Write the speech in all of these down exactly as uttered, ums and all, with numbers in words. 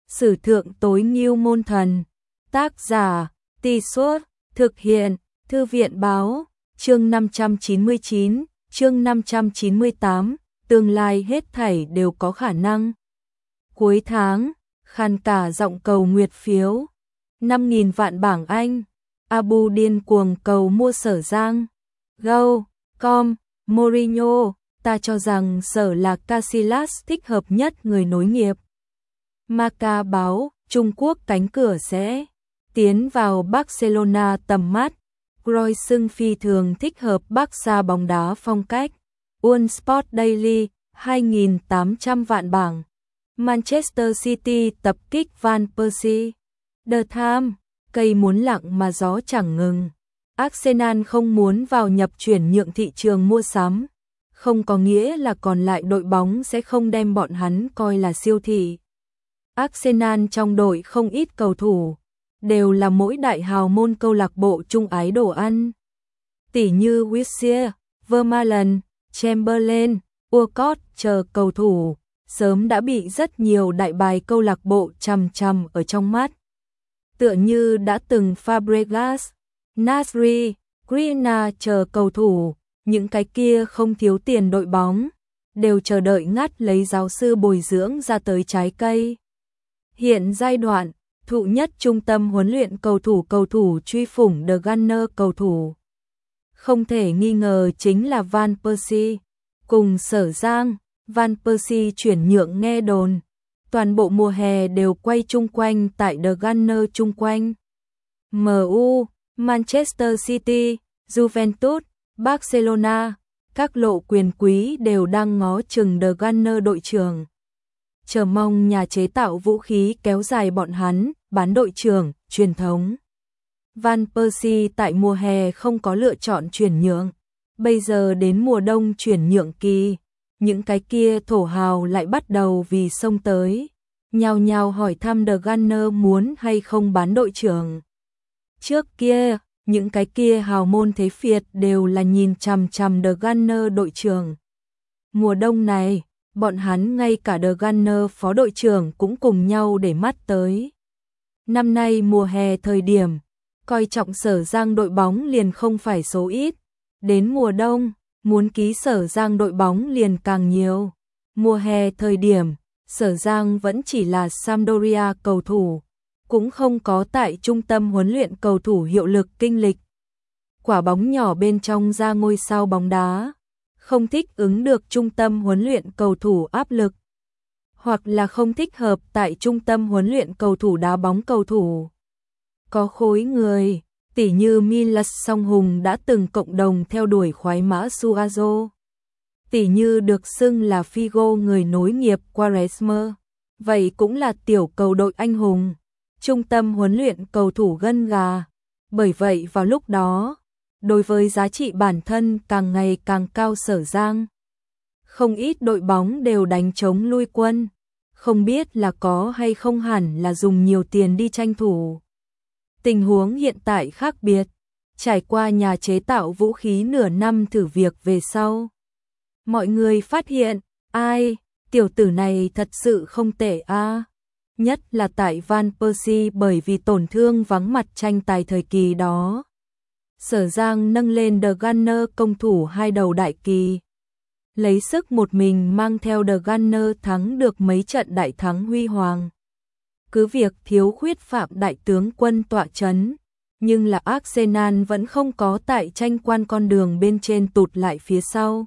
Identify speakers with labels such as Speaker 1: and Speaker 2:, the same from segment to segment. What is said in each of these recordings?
Speaker 1: Sử thượng tối ngưu môn thần. Tác giả, Tì Suốt, thực hiện, Thư viện báo, chương năm trăm chín mươi chín, chương năm trăm chín mươi tám, tương lai hết thảy đều có khả năng. Cuối tháng, khàn cả giọng cầu nguyệt phiếu, năm nghìn vạn bảng Anh, Abu điên cuồng cầu mua Sở Giang. Go, com, Mourinho, ta cho rằng Sở là Casillas thích hợp nhất người nối nghiệp. Marca báo, Trung Quốc cánh cửa sẽ tiến vào Barcelona tầm mắt. Cruyff xưng phi thường thích hợp Barca bóng đá phong cách. One Sport Daily, hai nghìn tám trăm vạn bảng. Manchester City tập kích Van Persie. The Times, cây muốn lặng mà gió chẳng ngừng. Arsenal không muốn vào nhập chuyển nhượng thị trường mua sắm, không có nghĩa là còn lại đội bóng sẽ không đem bọn hắn coi là siêu thị. Arsenal trong đội không ít cầu thủ, đều là mỗi đại hào môn câu lạc bộ chung ái đồ ăn. Tỷ như Wilshere, Vermaelen, Chamberlain, Walcott chờ cầu thủ, sớm đã bị rất nhiều đại bài câu lạc bộ chằm chằm ở trong mắt. Tựa như đã từng Fabregas, Nasri, Greenwood chờ cầu thủ, những cái kia không thiếu tiền đội bóng, đều chờ đợi ngắt lấy giáo sư bồi dưỡng ra tới trái cây. Hiện giai đoạn, thụ nhất trung tâm huấn luyện cầu thủ cầu thủ truy phủng The Gunner cầu thủ. Không thể nghi ngờ chính là Van Persie. Cùng Sở Giang, Van Persie chuyển nhượng nghe đồn. Toàn bộ mùa hè đều quay chung quanh tại The Gunner chung quanh. em u, Manchester City, Juventus, Barcelona, các lộ quyền quý đều đang ngó chừng The Gunner đội trưởng. Chờ mong nhà chế tạo vũ khí kéo dài bọn hắn, bán đội trưởng, truyền thống. Van Persie tại mùa hè không có lựa chọn chuyển nhượng. Bây giờ đến mùa đông chuyển nhượng kỳ, những cái kia thổ hào lại bắt đầu vì xông tới. Nhào nhào hỏi thăm The Gunner muốn hay không bán đội trưởng. Trước kia, những cái kia hào môn thế phiệt đều là nhìn chằm chằm The Gunner đội trưởng. Mùa đông này, bọn hắn ngay cả The Gunner phó đội trưởng cũng cùng nhau để mắt tới. Năm nay mùa hè thời điểm, coi trọng Sở Giang đội bóng liền không phải số ít. Đến mùa đông, muốn ký Sở Giang đội bóng liền càng nhiều. Mùa hè thời điểm, Sở Giang vẫn chỉ là Sampdoria cầu thủ, cũng không có tại trung tâm huấn luyện cầu thủ hiệu lực kinh lịch. Quả bóng nhỏ bên trong ra ngôi sao bóng đá, không thích ứng được trung tâm huấn luyện cầu thủ áp lực, hoặc là không thích hợp tại trung tâm huấn luyện cầu thủ đá bóng cầu thủ. Có khối người, tỉ như Milas Song Hùng đã từng cộng đồng theo đuổi khoái mã Suazo. Tỉ như được xưng là Figo người nối nghiệp Quaresma, vậy cũng là tiểu cầu đội anh hùng, trung tâm huấn luyện cầu thủ gân gà. Bởi vậy vào lúc đó, đối với giá trị bản thân càng ngày càng cao Sở Giang, không ít đội bóng đều đánh trống lui quân, không biết là có hay không hẳn là dùng nhiều tiền đi tranh thủ. Tình huống hiện tại khác biệt, trải qua nhà chế tạo vũ khí nửa năm thử việc về sau. Mọi người phát hiện, ai, tiểu tử này thật sự không tệ a. À. Nhất là tại Van Persie bởi vì tổn thương vắng mặt tranh tài thời kỳ đó. Sở Giang nâng lên The Gunner công thủ hai đầu đại kỳ. Lấy sức một mình mang theo The Gunner thắng được mấy trận đại thắng huy hoàng. Cứ việc thiếu khuyết Phạm đại tướng quân tọa chấn, nhưng là Arsenal vẫn không có tại tranh quan con đường bên trên tụt lại phía sau.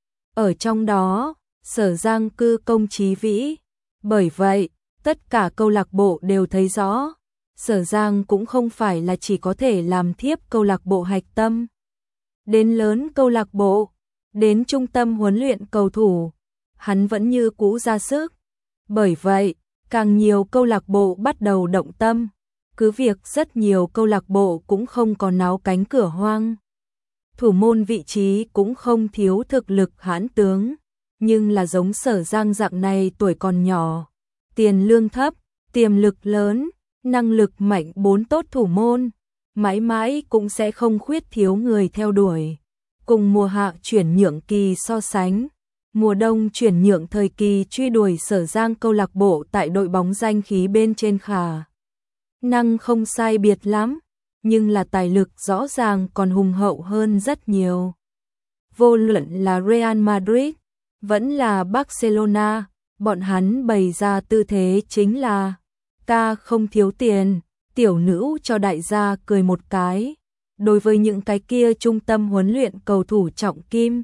Speaker 1: Ở trong đó, Sở Giang cư công trí vĩ. Bởi vậy, tất cả câu lạc bộ đều thấy rõ, Sở Giang cũng không phải là chỉ có thể làm thiếp câu lạc bộ hạch tâm. Đến lớn câu lạc bộ, đến trung tâm huấn luyện cầu thủ, hắn vẫn như cũ ra sức. Bởi vậy, càng nhiều câu lạc bộ bắt đầu động tâm, cứ việc rất nhiều câu lạc bộ cũng không có náo cánh cửa hoang. Thủ môn vị trí cũng không thiếu thực lực hãn tướng, nhưng là giống Sở Giang dạng này tuổi còn nhỏ, tiền lương thấp, tiềm lực lớn, năng lực mạnh bốn tốt thủ môn, mãi mãi cũng sẽ không khuyết thiếu người theo đuổi. Cùng mùa hạ chuyển nhượng kỳ so sánh, Mùa đông chuyển nhượng thời kỳ truy đuổi Sở Giang, câu lạc bộ tại đội bóng danh khí bên trên khả năng không sai biệt lắm, nhưng là tài lực rõ ràng còn hùng hậu hơn rất nhiều. Vô luận là Real Madrid, vẫn là Barcelona, bọn hắn bày ra tư thế chính là ta không thiếu tiền, tiểu nữ cho đại gia cười một cái. Đối với những cái kia trung tâm huấn luyện cầu thủ trọng kim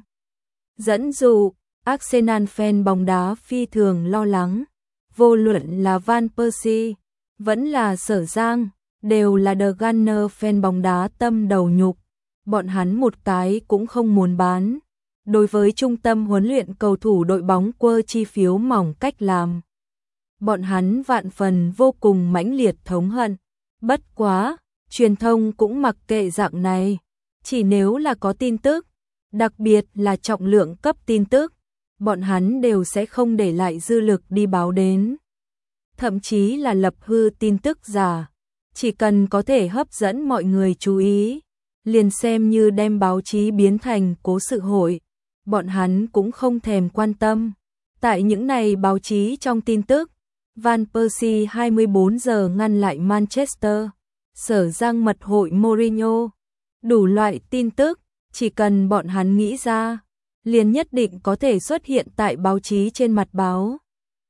Speaker 1: dẫn dụ, Arsenal fan bóng đá phi thường lo lắng. Vô luận là Van Persie, vẫn là Sở Giang, đều là The Gunner fan bóng đá tâm đầu nhục. Bọn hắn một cái cũng không muốn bán. Đối với trung tâm huấn luyện cầu thủ đội bóng quơ chi phiếu mỏng cách làm, bọn hắn vạn phần vô cùng mãnh liệt thống hận. Bất quá, truyền thông cũng mặc kệ dạng này. Chỉ nếu là có tin tức, đặc biệt là trọng lượng cấp tin tức, bọn hắn đều sẽ không để lại dư lực đi báo đến. Thậm chí là lập hư tin tức giả. Chỉ cần có thể hấp dẫn mọi người chú ý, liền xem như đem báo chí biến thành cố sự hội, bọn hắn cũng không thèm quan tâm. Tại những này báo chí trong tin tức, Van Persie hai mươi bốn giờ ngăn lại Manchester, Sở Giang mật hội Mourinho, đủ loại tin tức, chỉ cần bọn hắn nghĩ ra, liền nhất định có thể xuất hiện tại báo chí trên mặt báo.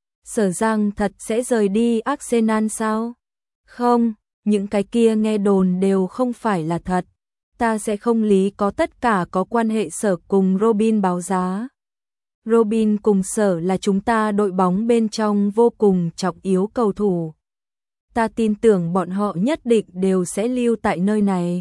Speaker 1: Sở Giang thật sẽ rời đi Arsenal sao? Không, những cái kia nghe đồn đều không phải là thật. Ta sẽ không lý có tất cả có quan hệ Sở cùng Robin báo giá. Robin cùng Sở là chúng ta đội bóng bên trong vô cùng trọng yếu cầu thủ. Ta tin tưởng bọn họ nhất định đều sẽ lưu tại nơi này.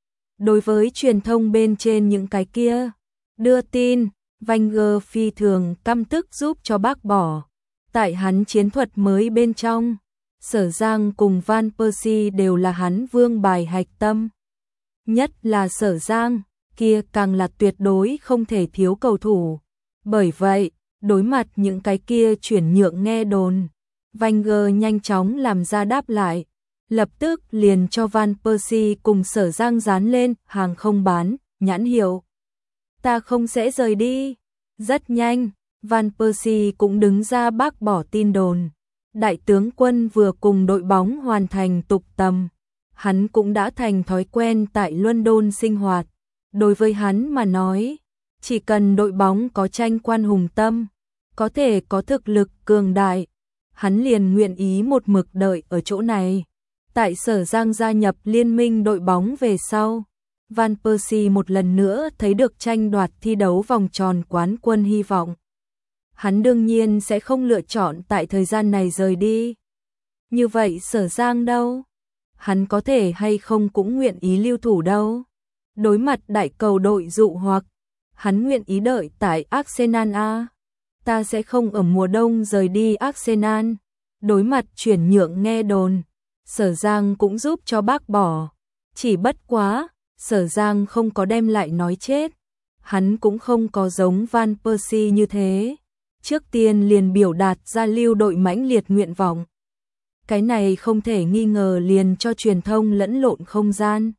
Speaker 1: Đối với truyền thông bên trên những cái kia, đưa tin, Wenger phi thường căm tức giúp cho bác bỏ. Tại hắn chiến thuật mới bên trong, Sở Giang cùng Van Persie đều là hắn vương bài hạch tâm. Nhất là Sở Giang, kia càng là tuyệt đối không thể thiếu cầu thủ. Bởi vậy, đối mặt những cái kia chuyển nhượng nghe đồn, Wenger nhanh chóng làm ra đáp lại, lập tức liền cho Van Persie cùng Sở Giang dán lên hàng không bán, nhãn hiệu. Ta không sẽ rời đi. Rất nhanh, Van Persie cũng đứng ra bác bỏ tin đồn. Đại tướng quân vừa cùng đội bóng hoàn thành tục tầm. Hắn cũng đã thành thói quen tại London sinh hoạt. Đối với hắn mà nói, chỉ cần đội bóng có tranh quan hùng tâm, có thể có thực lực cường đại, hắn liền nguyện ý một mực đợi ở chỗ này. Tại Sở Giang gia nhập liên minh đội bóng về sau, Van Persie một lần nữa thấy được tranh đoạt thi đấu vòng tròn quán quân hy vọng. Hắn đương nhiên sẽ không lựa chọn tại thời gian này rời đi. Như vậy Sở Giang đâu? Hắn có thể hay không cũng nguyện ý lưu thủ đâu? Đối mặt đại cầu đội dụ hoặc, hắn nguyện ý đợi tại Arsenal a. Ta sẽ không ở mùa đông rời đi Arsenal. Đối mặt chuyển nhượng nghe đồn, Sở Giang cũng giúp cho bác bỏ. Chỉ bất quá, Sở Giang không có đem lại nói chết. Hắn cũng không có giống Van Persie như thế. Trước tiên liền biểu đạt ra lưu đội mãnh liệt nguyện vọng. Cái này không thể nghi ngờ liền cho truyền thông lẫn lộn không gian.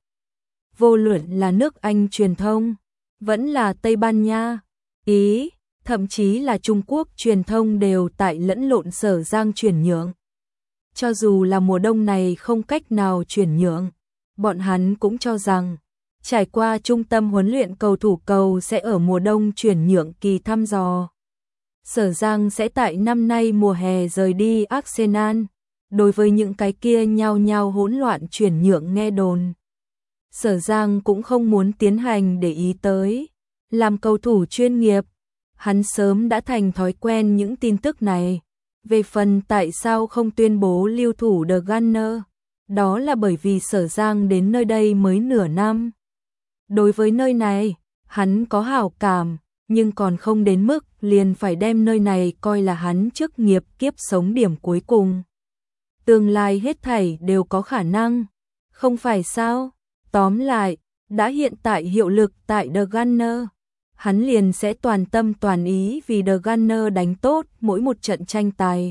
Speaker 1: Vô luận là nước Anh truyền thông, vẫn là Tây Ban Nha, Ý, thậm chí là Trung Quốc truyền thông đều tại lẫn lộn Sở Giang chuyển nhượng. Cho dù là mùa đông này không cách nào chuyển nhượng, bọn hắn cũng cho rằng trải qua trung tâm huấn luyện cầu thủ cầu sẽ ở mùa đông chuyển nhượng kỳ thăm dò. Sở Giang sẽ tại năm nay mùa hè rời đi Arsenal. Đối với những cái kia nhao nhao hỗn loạn chuyển nhượng nghe đồn, Sở Giang cũng không muốn tiến hành để ý tới. Làm cầu thủ chuyên nghiệp, hắn sớm đã thành thói quen những tin tức này. Về phần tại sao không tuyên bố lưu thủ The Gunner, đó là bởi vì Sở Giang đến nơi đây mới nửa năm. Đối với nơi này, hắn có hảo cảm, nhưng còn không đến mức liền phải đem nơi này coi là hắn chức nghiệp kiếp sống điểm cuối cùng. Tương lai hết thảy đều có khả năng, không phải sao? Tóm lại, đã hiện tại hiệu lực tại The Gunner, hắn liền sẽ toàn tâm toàn ý vì The Gunner đánh tốt mỗi một trận tranh tài.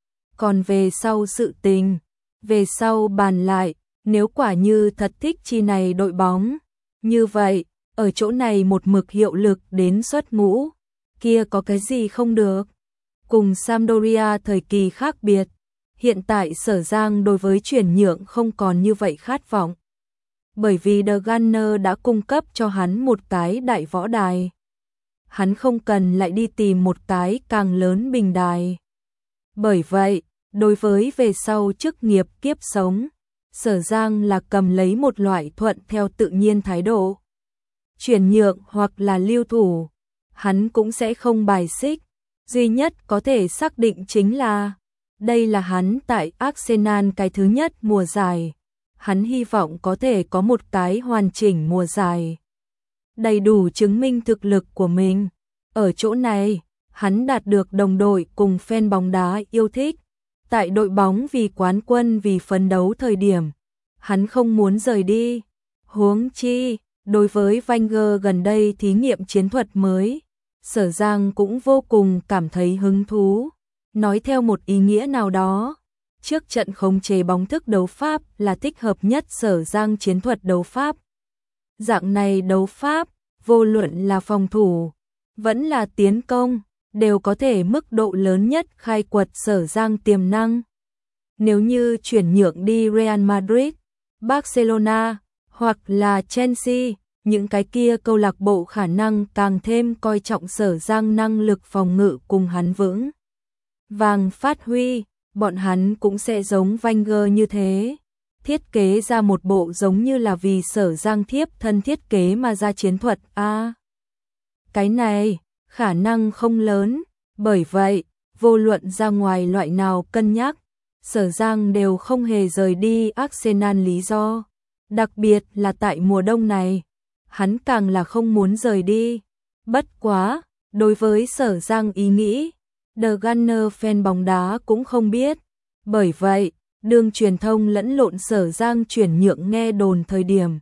Speaker 1: Còn về sau sự tình, về sau bàn lại, nếu quả như thật thích chi này đội bóng, như vậy, ở chỗ này một mực hiệu lực đến xuất ngũ, kia có cái gì không được. Cùng Sampdoria thời kỳ khác biệt, hiện tại Sở Giang đối với chuyển nhượng không còn như vậy khát vọng. Bởi vì The Gunner đã cung cấp cho hắn một cái đại võ đài. Hắn không cần lại đi tìm một cái càng lớn bình đài. Bởi vậy, đối với về sau chức nghiệp kiếp sống, Sở Giang là cầm lấy một loại thuận theo tự nhiên thái độ. Chuyển nhượng hoặc là lưu thủ, hắn cũng sẽ không bài xích. Duy nhất có thể xác định chính là, đây là hắn tại Arsenal cái thứ nhất mùa giải. Hắn hy vọng có thể có một cái hoàn chỉnh mùa giải. Đầy đủ chứng minh thực lực của mình. Ở chỗ này, hắn đạt được đồng đội cùng fan bóng đá yêu thích. Tại đội bóng vì quán quân vì phấn đấu thời điểm, hắn không muốn rời đi. Huống chi, đối với Wenger gần đây thí nghiệm chiến thuật mới, Sở Giang cũng vô cùng cảm thấy hứng thú. Nói theo một ý nghĩa nào đó, trước trận khống chế bóng thức đấu pháp là thích hợp nhất Sở Giang chiến thuật đấu pháp. Dạng này đấu pháp, vô luận là phòng thủ, vẫn là tiến công, đều có thể mức độ lớn nhất khai quật Sở Giang tiềm năng. Nếu như chuyển nhượng đi Real Madrid, Barcelona hoặc là Chelsea, những cái kia câu lạc bộ khả năng càng thêm coi trọng Sở Giang năng lực phòng ngự cùng hắn vững vàng phát huy, bọn hắn cũng sẽ giống Wenger như thế, thiết kế ra một bộ giống như là vì Sở Giang thiếp thân thiết kế mà ra chiến thuật a. À, cái này khả năng không lớn, bởi vậy, vô luận ra ngoài loại nào cân nhắc, Sở Giang đều không hề rời đi Arsenal lý do, đặc biệt là tại mùa đông này, hắn càng là không muốn rời đi. Bất quá, đối với Sở Giang ý nghĩ, The Gunner fan bóng đá cũng không biết. Bởi vậy, đương truyền thông lẫn lộn Sở Giang chuyển nhượng nghe đồn thời điểm,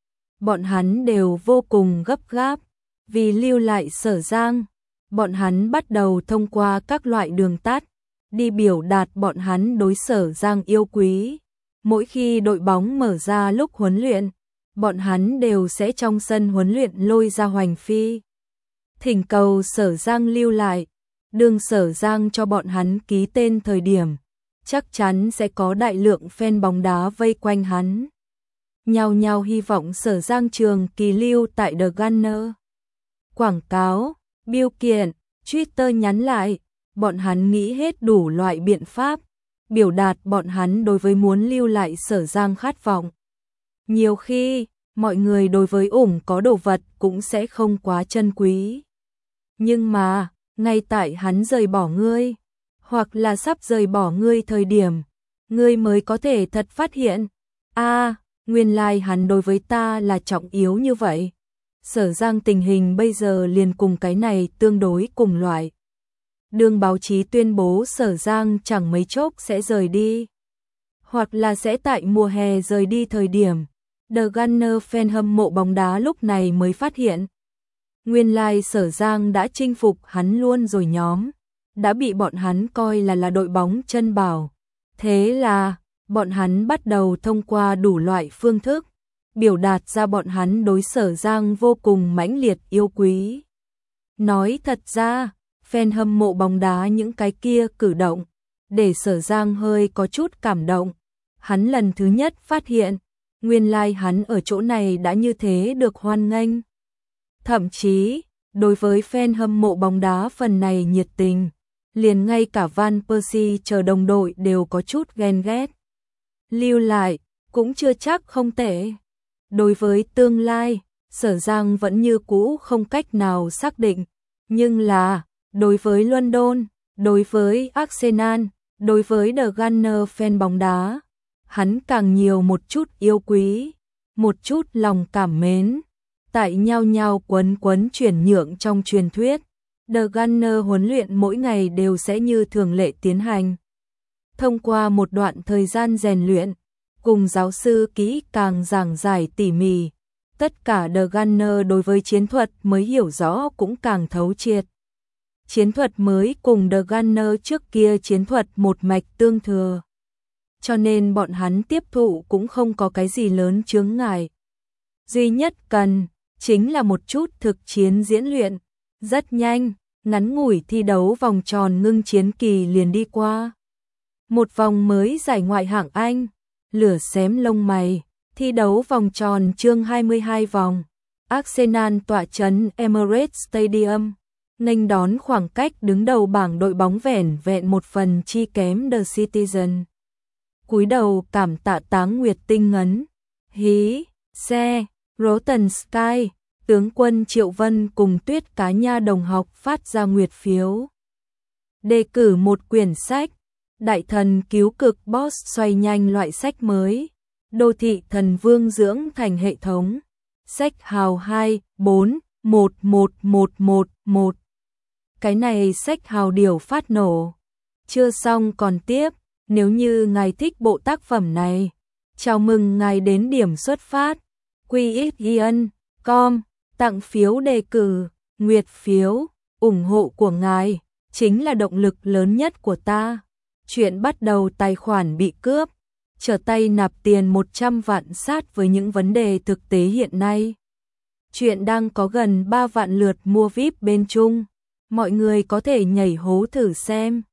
Speaker 1: bọn hắn đều vô cùng gấp gáp. Vì lưu lại Sở Giang, bọn hắn bắt đầu thông qua các loại đường tắt, đi biểu đạt bọn hắn đối Sở Giang yêu quý. Mỗi khi đội bóng mở ra lúc huấn luyện, bọn hắn đều sẽ trong sân huấn luyện lôi ra Hoành Phi, thỉnh cầu Sở Giang lưu lại. Đương Sở Giang cho bọn hắn ký tên thời điểm, chắc chắn sẽ có đại lượng fan bóng đá vây quanh hắn, nhao nhao hy vọng Sở Giang trường kỳ lưu tại The Gunner. Quảng cáo, bưu kiện, Twitter nhắn lại, bọn hắn nghĩ hết đủ loại biện pháp, biểu đạt bọn hắn đối với muốn lưu lại Sở Giang khát vọng. Nhiều khi, mọi người đối với ủng có đồ vật cũng sẽ không quá trân quý. Nhưng mà, ngay tại hắn rời bỏ ngươi, hoặc là sắp rời bỏ ngươi thời điểm, ngươi mới có thể thật phát hiện, a, à, nguyên lai hắn đối với ta là trọng yếu như vậy. Sở Giang tình hình bây giờ liền cùng cái này tương đối cùng loại. Đương báo chí tuyên bố Sở Giang chẳng mấy chốc sẽ rời đi, hoặc là sẽ tại mùa hè rời đi thời điểm, The Gunner fan hâm mộ bóng đá lúc này mới phát hiện. Nguyên lai Sở Giang đã chinh phục hắn luôn rồi nhóm, đã bị bọn hắn coi là là đội bóng chân bảo. Thế là, bọn hắn bắt đầu thông qua đủ loại phương thức, biểu đạt ra bọn hắn đối Sở Giang vô cùng mãnh liệt yêu quý. Nói thật ra, fan hâm mộ bóng đá những cái kia cử động, để Sở Giang hơi có chút cảm động. Hắn lần thứ nhất phát hiện, nguyên lai hắn ở chỗ này đã như thế được hoan nghênh. Thậm chí, đối với fan hâm mộ bóng đá phần này nhiệt tình, liền ngay cả Van Persie chờ đồng đội đều có chút ghen ghét. Lưu lại, cũng chưa chắc không tệ. Đối với tương lai, Sở Giang vẫn như cũ không cách nào xác định, nhưng là, đối với London, đối với Arsenal, đối với The Gunner fan bóng đá, hắn càng nhiều một chút yêu quý, một chút lòng cảm mến. Tại nhau nhau quấn quấn chuyển nhượng trong truyền thuyết, The Gunner huấn luyện mỗi ngày đều sẽ như thường lệ tiến hành. Thông qua một đoạn thời gian rèn luyện, cùng giáo sư kỹ càng giảng giải tỉ mỉ, tất cả The Gunner đối với chiến thuật mới hiểu rõ cũng càng thấu triệt. Chiến thuật mới cùng The Gunner trước kia chiến thuật một mạch tương thừa, cho nên bọn hắn tiếp thụ cũng không có cái gì lớn chướng ngại. Duy nhất cần chính là một chút thực chiến diễn luyện. Rất nhanh, ngắn ngủi thi đấu vòng tròn ngưng chiến kỳ liền đi qua. Một vòng mới giải ngoại hạng Anh, lửa xém lông mày, thi đấu vòng tròn chương hai mươi hai vòng. Arsenal tọa trấn Emirates Stadium, nghênh đón khoảng cách đứng đầu bảng đội bóng vẻn vẹn một phần chi kém The Citizen. Cúi đầu cảm tạ Táng Nguyệt tinh ngấn, hí, xe, Rotten Sky, tướng quân Triệu Vân cùng Tuyết Cá Nha đồng học phát ra nguyệt phiếu. Đề cử một quyển sách, Đại thần cứu cực Boss xoay nhanh loại sách mới, Đô thị thần vương dưỡng thành hệ thống, sách hào hai bốn một một một một một. Cái này sách hào điều phát nổ. Chưa xong còn tiếp, nếu như ngài thích bộ tác phẩm này, chào mừng ngài đến điểm xuất phát, quy ích ian chấm com, tặng phiếu đề cử, nguyệt phiếu, ủng hộ của ngài, chính là động lực lớn nhất của ta. Chuyện bắt đầu tài khoản bị cướp, trở tay nạp tiền một trăm vạn sát với những vấn đề thực tế hiện nay. Chuyện đang có gần ba vạn lượt mua vi ai pi bên Trung, mọi người có thể nhảy hố thử xem.